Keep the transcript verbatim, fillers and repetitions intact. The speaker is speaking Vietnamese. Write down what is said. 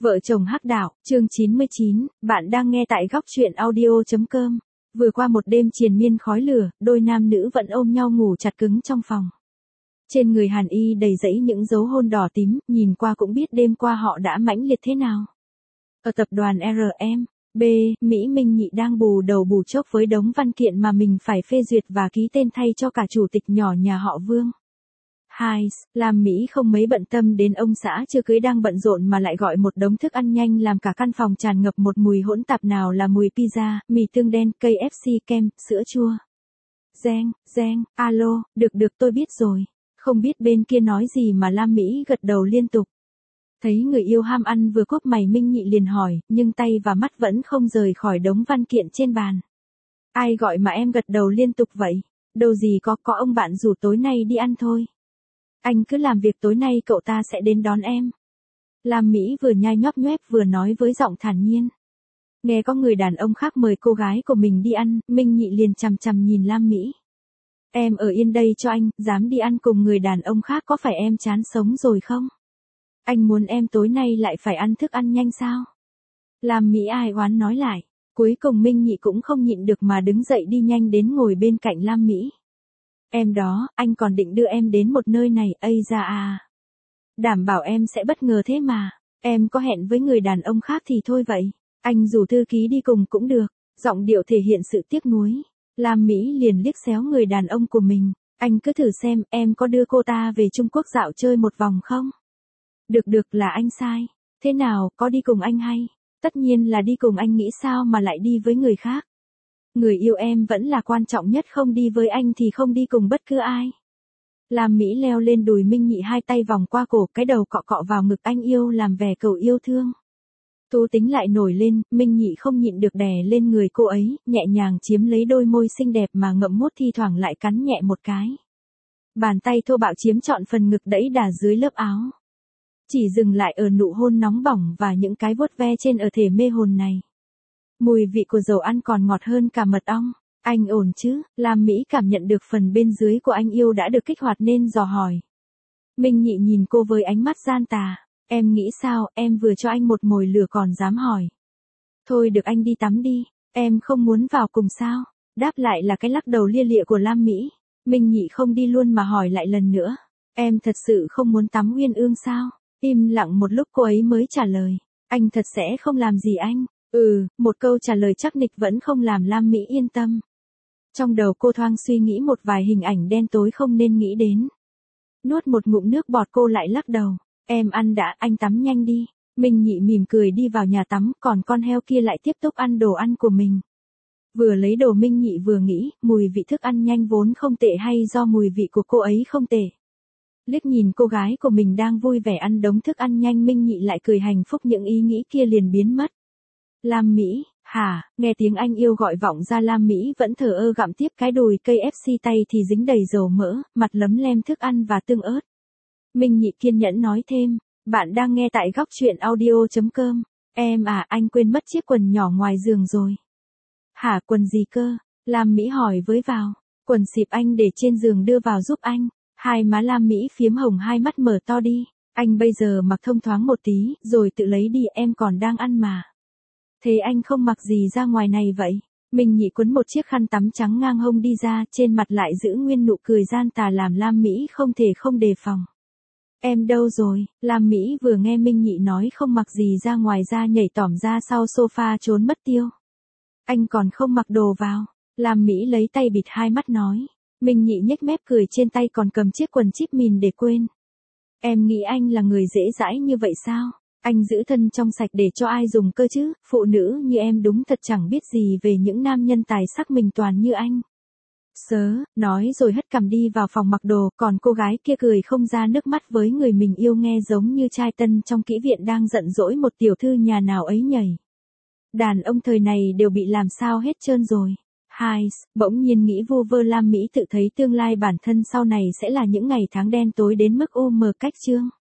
Vợ chồng hắc đạo, chương chín mươi chín, bạn đang nghe tại góc truyện audio chấm com. Vừa qua một đêm triền miên khói lửa, đôi nam nữ vẫn ôm nhau ngủ chặt cứng trong phòng. Trên người Hàn Y đầy rẫy những dấu hôn đỏ tím, nhìn qua cũng biết đêm qua họ đã mãnh liệt thế nào. Ở tập đoàn R M B, Mỹ Minh Nhị đang bù đầu bù chốc với đống văn kiện mà mình phải phê duyệt và ký tên thay cho cả chủ tịch nhỏ nhà họ Vương. Hai, làm Mỹ không mấy bận tâm đến ông xã chưa cưới đang bận rộn mà lại gọi một đống thức ăn nhanh làm cả căn phòng tràn ngập một mùi hỗn tạp, nào là mùi pizza, mì tương đen, K F C, kem, sữa chua. Reng, reng, alo, được được tôi biết rồi. Không biết bên kia nói gì mà Lam Mỹ gật đầu liên tục. Thấy người yêu ham ăn vừa cốp mày, Minh Nhị liền hỏi, nhưng tay và mắt vẫn không rời khỏi đống văn kiện trên bàn. Ai gọi mà em gật đầu liên tục vậy? Đâu gì có, có ông bạn rủ tối nay đi ăn thôi. Anh cứ làm việc, tối nay cậu ta sẽ đến đón em. Lam Mỹ vừa nhai nhóp nhoép vừa nói với giọng thản nhiên. Nghe có người đàn ông khác mời cô gái của mình đi ăn, Minh Nhị liền chằm chằm nhìn Lam Mỹ. Em ở yên đây cho anh, dám đi ăn cùng người đàn ông khác có phải em chán sống rồi không? Anh muốn em tối nay lại phải ăn thức ăn nhanh sao? Lam Mỹ ai oán nói lại. Cuối cùng Minh Nhị cũng không nhịn được mà đứng dậy đi nhanh đến ngồi bên cạnh Lam Mỹ. Em đó, anh còn định đưa em đến một nơi này, ây da à. Đảm bảo em sẽ bất ngờ thế mà. Em có hẹn với người đàn ông khác thì thôi vậy. Anh rủ thư ký đi cùng cũng được. Giọng điệu thể hiện sự tiếc nuối. Lam Mỹ liền liếc xéo người đàn ông của mình. Anh cứ thử xem, em có đưa cô ta về Trung Quốc dạo chơi một vòng không? Được được, là anh sai. Thế nào, có đi cùng anh hay? Tất nhiên là đi cùng anh, nghĩ sao mà lại đi với người khác? Người yêu em vẫn là quan trọng nhất, không đi với anh thì không đi cùng bất cứ ai. Lam Mỹ leo lên đùi Minh Nhị, hai tay vòng qua cổ, cái đầu cọ cọ vào ngực anh yêu làm vẻ cầu yêu thương. Thú tính lại nổi lên, Minh Nhị không nhịn được đè lên người cô ấy, nhẹ nhàng chiếm lấy đôi môi xinh đẹp mà ngậm mút, thi thoảng lại cắn nhẹ một cái. Bàn tay thô bạo chiếm trọn phần ngực đẫy đà dưới lớp áo. Chỉ dừng lại ở nụ hôn nóng bỏng và những cái vuốt ve trên ở thể mê hồn này. Mùi vị của dầu ăn còn ngọt hơn cả mật ong. Anh ổn chứ? Lam Mỹ cảm nhận được phần bên dưới của anh yêu đã được kích hoạt nên dò hỏi. Minh Nhị nhìn cô với ánh mắt gian tà. Em nghĩ sao, em vừa cho anh một mồi lửa còn dám hỏi. Thôi được, anh đi tắm đi. Em không muốn vào cùng sao? Đáp lại là cái lắc đầu lia lịa của Lam Mỹ. Minh Nhị không đi luôn mà hỏi lại lần nữa. Em thật sự không muốn tắm uyên ương sao? Im lặng một lúc cô ấy mới trả lời. Anh thật sẽ không làm gì anh. Ừ, một câu trả lời chắc nịch vẫn không làm Lam Mỹ yên tâm. Trong đầu cô thoáng suy nghĩ một vài hình ảnh đen tối không nên nghĩ đến. Nuốt một ngụm nước bọt, cô lại lắc đầu. Em ăn đã, anh tắm nhanh đi. Minh Nhị mỉm cười đi vào nhà tắm, còn con heo kia lại tiếp tục ăn đồ ăn của mình. Vừa lấy đồ, Minh Nhị vừa nghĩ, mùi vị thức ăn nhanh vốn không tệ hay do mùi vị của cô ấy không tệ. Liếc nhìn cô gái của mình đang vui vẻ ăn đống thức ăn nhanh, Minh Nhị lại cười hạnh phúc, những ý nghĩ kia liền biến mất. Lam Mỹ, hả? Nghe tiếng anh yêu gọi vọng ra, Lam Mỹ vẫn thờ ơ gặm tiếp cái đùi K F C, tay thì dính đầy dầu mỡ, mặt lấm lem thức ăn và tương ớt. Minh Nhị kiên nhẫn nói thêm, bạn đang nghe tại góc truyện audio chấm com. Em à, anh quên mất chiếc quần nhỏ ngoài giường rồi. Hả, quần gì cơ? Lam Mỹ hỏi với vào. Quần xịp anh để trên giường, đưa vào giúp anh. Hai má Lam Mỹ phiếm hồng, hai mắt mở to đi. Anh bây giờ mặc thông thoáng một tí, rồi tự lấy đi, em còn đang ăn mà. Thế anh không mặc gì ra ngoài này vậy? Minh Nhị quấn một chiếc khăn tắm trắng ngang hông đi ra, trên mặt lại giữ nguyên nụ cười gian tà làm Lam Mỹ không thể không đề phòng. Em đâu rồi? Lam Mỹ vừa nghe Minh Nhị nói không mặc gì ra ngoài ra nhảy tỏm ra sau sofa trốn mất tiêu. Anh còn không mặc đồ vào. Lam Mỹ lấy tay bịt hai mắt nói. Minh Nhị nhếch mép cười, trên tay còn cầm chiếc quần chip mìn để quên. Em nghĩ anh là người dễ dãi như vậy sao? Anh giữ thân trong sạch để cho ai dùng cơ chứ? Phụ nữ như em đúng thật chẳng biết gì về những nam nhân tài sắc mình toàn như anh. Sớ, nói rồi hất cằm đi vào phòng mặc đồ, còn cô gái kia cười không ra nước mắt với người mình yêu, nghe giống như trai tân trong kỹ viện đang giận dỗi một tiểu thư nhà nào ấy nhảy. Đàn ông thời này đều bị làm sao hết trơn rồi. Hai, bỗng nhiên nghĩ vu vơ, Lam Mỹ tự thấy tương lai bản thân sau này sẽ là những ngày tháng đen tối đến mức u mờ cách chương.